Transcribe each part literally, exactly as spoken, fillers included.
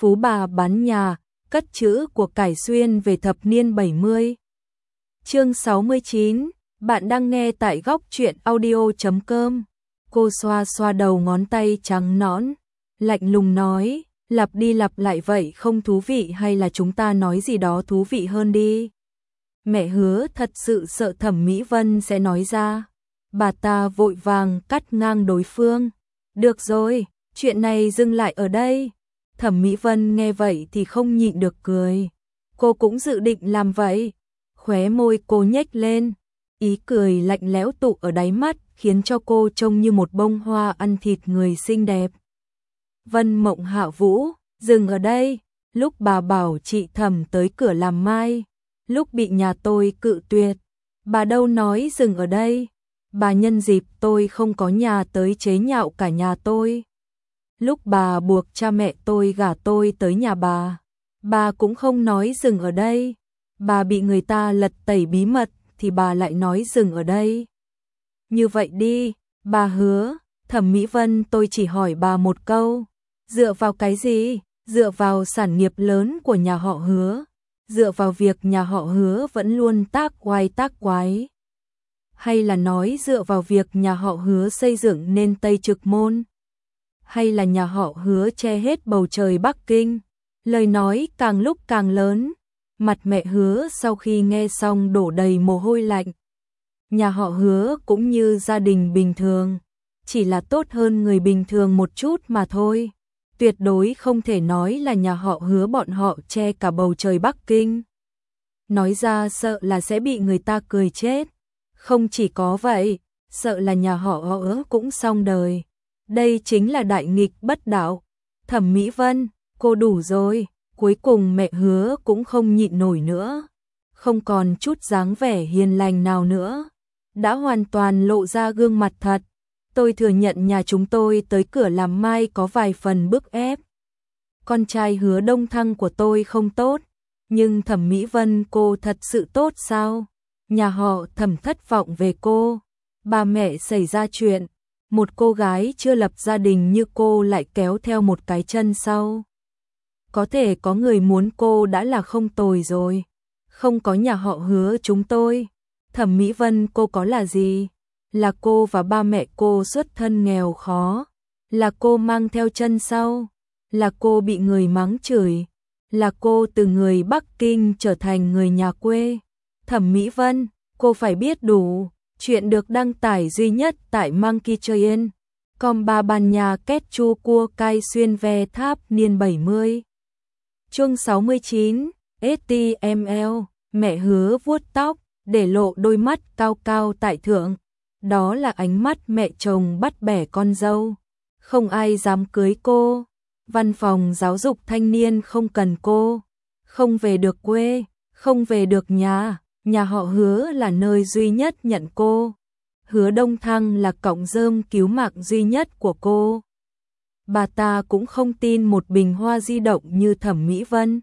phú bà bán nhà, cất trữ của cải xuyên về thập niên bảy mươi. Chương sáu mươi chín, bạn đang nghe tại góc truyện audio chấm com. Cô xoa xoa đầu ngón tay trắng nõn, lạnh lùng nói, lặp đi lặp lại vậy không thú vị hay là chúng ta nói gì đó thú vị hơn đi. Mẹ Hứa thật sự sợ Thẩm Mỹ Vân sẽ nói ra. Bà ta vội vàng cắt ngang đối phương. Được rồi, chuyện này dừng lại ở đây. Thẩm Mỹ Vân nghe vậy thì không nhịn được cười. Cô cũng dự định làm vậy. Khóe môi cô nhếch lên. Ý cười lạnh lẽo tụ ở đáy mắt khiến cho cô trông như một bông hoa ăn thịt người xinh đẹp. Vân Mộng Hạ Vũ, dừng ở đây. Lúc bà bảo chị Thẩm tới cửa làm mai, lúc bị nhà tôi cự tuyệt, bà đâu nói dừng ở đây. Bà nhân dịp tôi không có nhà tới chế nhạo cả nhà tôi. Lúc bà buộc cha mẹ tôi gả tôi tới nhà bà, bà cũng không nói dừng ở đây. Bà bị người ta lật tẩy bí mật thì bà lại nói dừng ở đây. Như vậy đi, bà Hứa, Thẩm Mỹ Vân tôi chỉ hỏi bà một câu. Dựa vào cái gì? Dựa vào sản nghiệp lớn của nhà họ Hứa. Dựa vào việc nhà họ Hứa vẫn luôn tác oai tác quái. Hay là nói dựa vào việc nhà họ Hứa xây dựng nên Tây Trực Môn? Hay là nhà họ Hứa che hết bầu trời Bắc Kinh? Lời nói càng lúc càng lớn. Mặt mẹ Hứa sau khi nghe xong đổ đầy mồ hôi lạnh. Nhà họ Hứa cũng như gia đình bình thường, chỉ là tốt hơn người bình thường một chút mà thôi. Tuyệt đối không thể nói là nhà họ Hứa bọn họ che cả bầu trời Bắc Kinh. Nói ra sợ là sẽ bị người ta cười chết. Không chỉ có vậy, sợ là nhà họ Hứa cũng xong đời. Đây chính là đại nghịch bất đạo. Thẩm Mỹ Vân, cô đủ rồi. Cuối cùng mẹ Hứa cũng không nhịn nổi nữa. Không còn chút dáng vẻ hiền lành nào nữa. Đã hoàn toàn lộ ra gương mặt thật. Tôi thừa nhận nhà chúng tôi tới cửa làm mai có vài phần bức ép. Con trai Hứa Đông Thăng của tôi không tốt. Nhưng Thẩm Mỹ Vân cô thật sự tốt sao? Nhà họ Thẩm thất vọng về cô. Ba mẹ xảy ra chuyện. Một cô gái chưa lập gia đình như cô lại kéo theo một cái chân sau. Có thể có người muốn cô đã là không tồi rồi. Không có nhà họ Hứa chúng tôi. Thẩm Mỹ Vân cô có là gì? Là cô và ba mẹ cô xuất thân nghèo khó. Là cô mang theo chân sau. Là cô bị người mắng chửi. Là cô từ người Bắc Kinh trở thành người nhà quê. Thẩm Mỹ Vân, cô phải biết đủ. Chuyện được đăng tải duy nhất tại Monkey Train. Com ba ban nhà kết chu cua cai xuyên ve tháp niên bảy mươi. Chương sáu mươi chín, ét tê em lờ, mẹ Hứa vuốt tóc, để lộ đôi mắt cao cao tại thượng. Đó là ánh mắt mẹ chồng bắt bẻ con dâu. Không ai dám cưới cô. Văn phòng giáo dục thanh niên không cần cô. Không về được quê, không về được nhà. Nhà họ Hứa là nơi duy nhất nhận cô. Hứa Đông Thăng là cọng rơm cứu mạng duy nhất của cô. Bà ta cũng không tin một bình hoa di động như Thẩm Mỹ Vân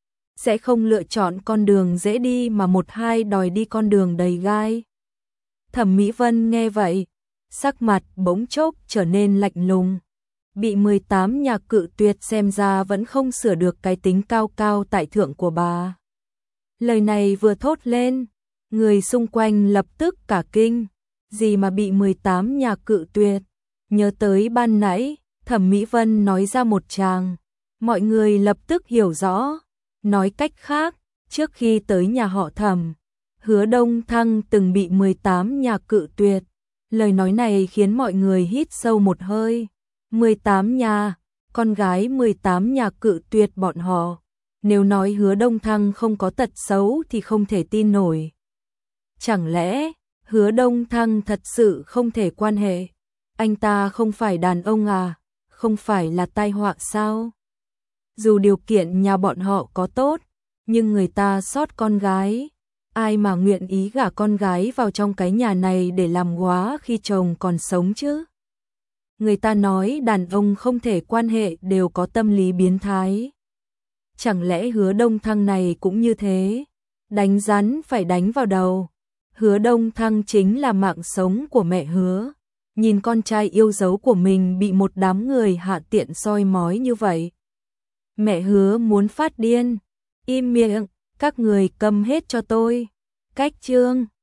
sẽ không lựa chọn con đường dễ đi mà một hai đòi đi con đường đầy gai. Thẩm Mỹ Vân nghe vậy, sắc mặt bỗng chốc trở nên lạnh lùng. Bị mười tám nhà cự tuyệt xem ra vẫn không sửa được cái tính cao cao tại thượng của bà. Lời này vừa thốt lên, người xung quanh lập tức cả kinh. Gì mà bị mười tám nhà cự tuyệt? Nhớ tới ban nãy, Thẩm Mỹ Vân nói ra một tràng. Mọi người lập tức hiểu rõ. Nói cách khác, trước khi tới nhà họ Thẩm, Hứa Đông Thăng từng bị mười tám nhà cự tuyệt. Lời nói này khiến mọi người hít sâu một hơi. mười tám nhà, con gái mười tám nhà cự tuyệt bọn họ. Nếu nói Hứa Đông Thăng không có tật xấu thì không thể tin nổi. Chẳng lẽ Hứa Đông Thăng thật sự không thể quan hệ? Anh ta không phải đàn ông à? Không phải là tai họa sao? Dù điều kiện nhà bọn họ có tốt, nhưng người ta sót con gái. Ai mà nguyện ý gả con gái vào trong cái nhà này để làm góa khi chồng còn sống chứ? Người ta nói đàn ông không thể quan hệ đều có tâm lý biến thái. Chẳng lẽ Hứa Đông Thăng này cũng như thế? Đánh rắn phải đánh vào đầu. Hứa Đông Thăng chính là mạng sống của mẹ Hứa. Nhìn con trai yêu dấu của mình bị một đám người hạ tiện soi mói như vậy. Mẹ Hứa muốn phát điên. Im miệng, các người câm hết cho tôi. Cách chương